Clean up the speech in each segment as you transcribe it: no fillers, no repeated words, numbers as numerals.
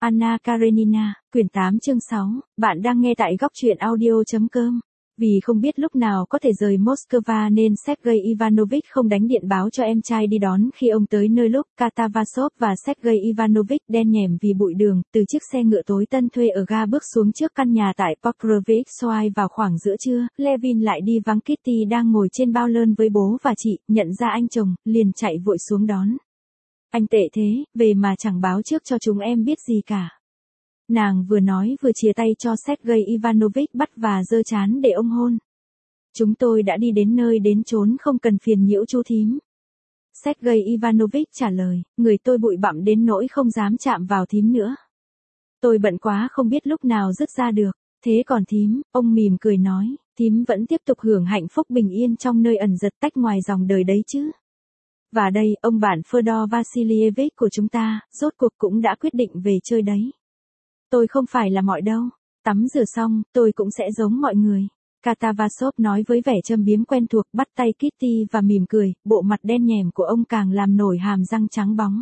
Anna Karenina, quyển 8 chương 6, bạn đang nghe tại góc truyện audio.com. Vì không biết lúc nào có thể rời Moscow nên Sergei Ivanovich không đánh điện báo cho em trai đi đón khi ông tới nơi lúc Katavasov và Sergei Ivanovich đen nhẻm vì bụi đường, từ chiếc xe ngựa tối tân thuê ở ga bước xuống trước căn nhà tại Pokrovich Xoay vào khoảng giữa trưa, Levin lại đi vắng Kitty đang ngồi trên bao lơn với bố và chị, nhận ra anh chồng, liền chạy vội xuống đón. Anh tệ thế, về mà chẳng báo trước cho chúng em biết gì cả. Nàng vừa nói vừa chìa tay cho Sergei Ivanovich bắt và giơ trán để ông hôn. Chúng tôi đã đi đến nơi đến chốn không cần phiền nhiễu chú thím. Sergei Ivanovich trả lời, người tôi bụi bặm đến nỗi không dám chạm vào thím nữa. Tôi bận quá không biết lúc nào dứt ra được. Thế còn thím, ông mỉm cười nói, thím vẫn tiếp tục hưởng hạnh phúc bình yên trong nơi ẩn giật tách ngoài dòng đời đấy chứ. Và đây, ông bạn Fyodor Vasilievich của chúng ta, rốt cuộc cũng đã quyết định về chơi đấy. Tôi không phải là mọi đâu. Tắm rửa xong, tôi cũng sẽ giống mọi người. Katavasov nói với vẻ châm biếm quen thuộc, bắt tay Kitty và mỉm cười, bộ mặt đen nhẻm của ông càng làm nổi hàm răng trắng bóng.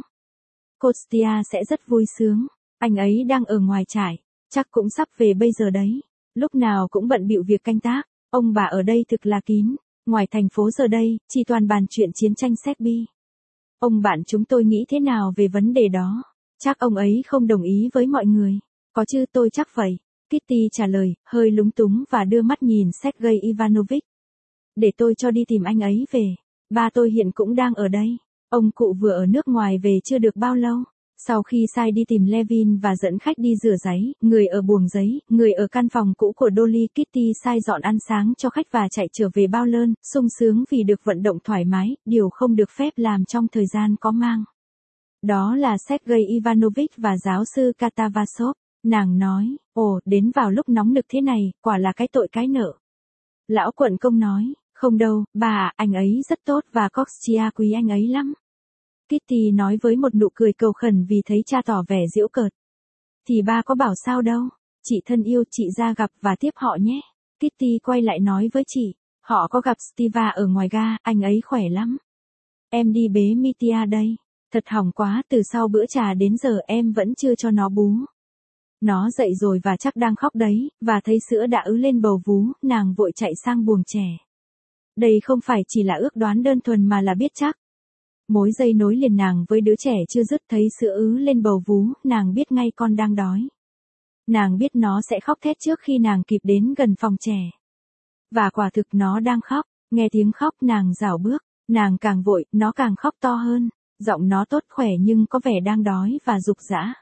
Kostya sẽ rất vui sướng. Anh ấy đang ở ngoài trại, chắc cũng sắp về bây giờ đấy. Lúc nào cũng bận bịu việc canh tác. Ông bà ở đây thực là kín. Ngoài thành phố giờ đây, chỉ toàn bàn chuyện chiến tranh Serbia. Ông bạn chúng tôi nghĩ thế nào về vấn đề đó? Chắc ông ấy không đồng ý với mọi người. Có chứ, tôi chắc vậy. Kitty trả lời, hơi lúng túng và đưa mắt nhìn Sergei Ivanovich. Để tôi cho đi tìm anh ấy về. Ba tôi hiện cũng đang ở đây. Ông cụ vừa ở nước ngoài về chưa được bao lâu. Sau khi sai đi tìm Levin và dẫn khách đi rửa giấy, người ở buồng giấy, người ở căn phòng cũ của Dolly, Kitty sai dọn ăn sáng cho khách và chạy trở về bao lơn, sung sướng vì được vận động thoải mái, điều không được phép làm trong thời gian có mang. Đó là Sergei Ivanovich và giáo sư Katavasov. Nàng nói, ồ, đến vào lúc nóng nực thế này, quả là cái tội cái nợ. Lão quận công nói, không đâu, bà, anh ấy rất tốt và Kostya quý anh ấy lắm. Kitty nói với một nụ cười cầu khẩn vì thấy cha tỏ vẻ giễu cợt. Thì ba có bảo sao đâu, chị thân yêu, chị ra gặp và tiếp họ nhé. Kitty quay lại nói với chị, họ có gặp Stiva ở ngoài ga, anh ấy khỏe lắm. Em đi bế Mitya đây, thật hỏng quá, từ sau bữa trà đến giờ em vẫn chưa cho nó bú. Nó dậy rồi và chắc đang khóc đấy, và thấy sữa đã ứ lên bầu vú, nàng vội chạy sang buồng trẻ. Đây không phải chỉ là ước đoán đơn thuần mà là biết chắc. Mối dây nối liền nàng với đứa trẻ chưa dứt, thấy sữa ứ lên bầu vú, nàng biết ngay con đang đói. Nàng biết nó sẽ khóc thét trước khi nàng kịp đến gần phòng trẻ. Và quả thực nó đang khóc, nghe tiếng khóc nàng rảo bước, nàng càng vội, nó càng khóc to hơn, giọng nó tốt khỏe nhưng có vẻ đang đói và rục rã.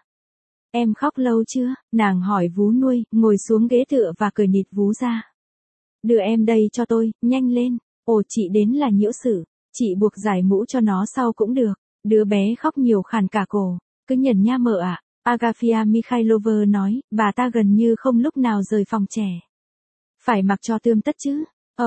Em khóc lâu chưa? Nàng hỏi vú nuôi, ngồi xuống ghế tựa và cởi nịt vú ra. Đưa em đây cho tôi, nhanh lên. Ồ, chị đến là nhiễu sự. Chị buộc giải mũ cho nó sau cũng được. Đứa bé khóc nhiều khàn cả cổ. Cứ nhẩn nha mợ ạ. Agafia Mikhailovna nói, bà ta gần như không lúc nào rời phòng trẻ. Phải mặc cho tươm tất chứ.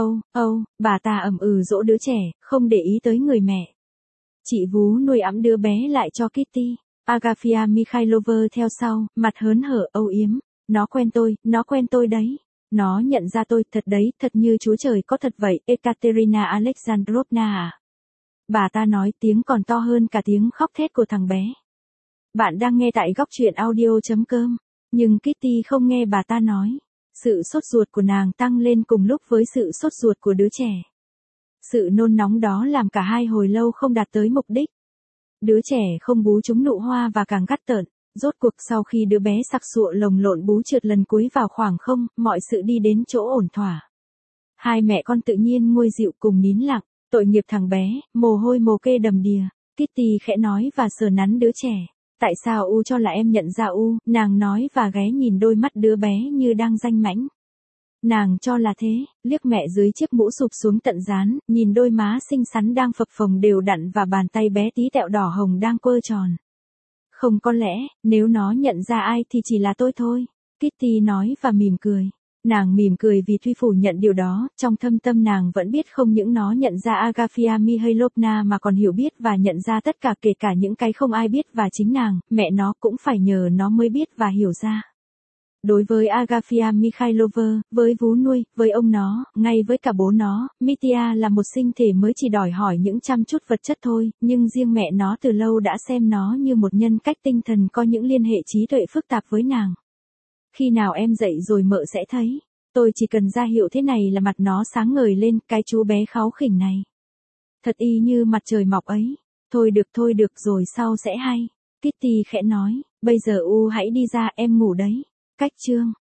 Bà ta ậm dỗ đứa trẻ, không để ý tới người mẹ. Chị vú nuôi ẵm đứa bé lại cho Kitty. Agafia Mikhailovna theo sau, mặt hớn hở âu yếm. Nó quen tôi đấy. Nó nhận ra tôi, thật đấy, thật như Chúa Trời có thật vậy, Ekaterina Alexandrovna à. Bà ta nói, tiếng còn to hơn cả tiếng khóc thét của thằng bé. Bạn đang nghe tại góc truyện audio.com. Nhưng Kitty không nghe bà ta nói. Sự sốt ruột của nàng tăng lên cùng lúc với sự sốt ruột của đứa trẻ. Sự nôn nóng đó làm cả hai hồi lâu không đạt tới mục đích. Đứa trẻ không bú trúng nụ hoa và càng gắt tợn. Rốt cuộc sau khi đứa bé sặc sụa lồng lộn bú trượt lần cuối vào khoảng không, mọi sự đi đến chỗ ổn thỏa. Hai mẹ con tự nhiên nguôi dịu cùng nín lặng. Tội nghiệp thằng bé, mồ hôi mồ kê đầm đìa. Kitty khẽ nói và sờ nắn đứa trẻ. Tại sao U cho là em nhận ra U, nàng nói và ghé nhìn đôi mắt đứa bé như đang danh mãnh. Nàng cho là thế, liếc mẹ dưới chiếc mũ sụp xuống tận trán, nhìn đôi má xinh xắn đang phập phồng đều đặn và bàn tay bé tí tẹo đỏ hồng đang quơ tròn. Không, có lẽ, nếu nó nhận ra ai thì chỉ là tôi thôi. Kitty nói và mỉm cười. Nàng mỉm cười vì tuy phủ nhận điều đó, trong thâm tâm nàng vẫn biết không những nó nhận ra Agafia Mikhailovna mà còn hiểu biết và nhận ra tất cả, kể cả những cái không ai biết, và chính nàng, mẹ nó cũng phải nhờ nó mới biết và hiểu ra. Đối với Agafia Mikhailovna, với vú nuôi, với ông nó, ngay với cả bố nó, Mitya là một sinh thể mới chỉ đòi hỏi những chăm chút vật chất thôi, nhưng riêng mẹ nó từ lâu đã xem nó như một nhân cách tinh thần có những liên hệ trí tuệ phức tạp với nàng. Khi nào em dậy rồi mợ sẽ thấy. Tôi chỉ cần ra hiệu thế này là mặt nó sáng ngời lên, cái chú bé kháu khỉnh này. Thật y như mặt trời mọc ấy. Thôi được rồi sau sẽ hay. Kitty khẽ nói, bây giờ hãy đi ra, em ngủ đấy. Cách chương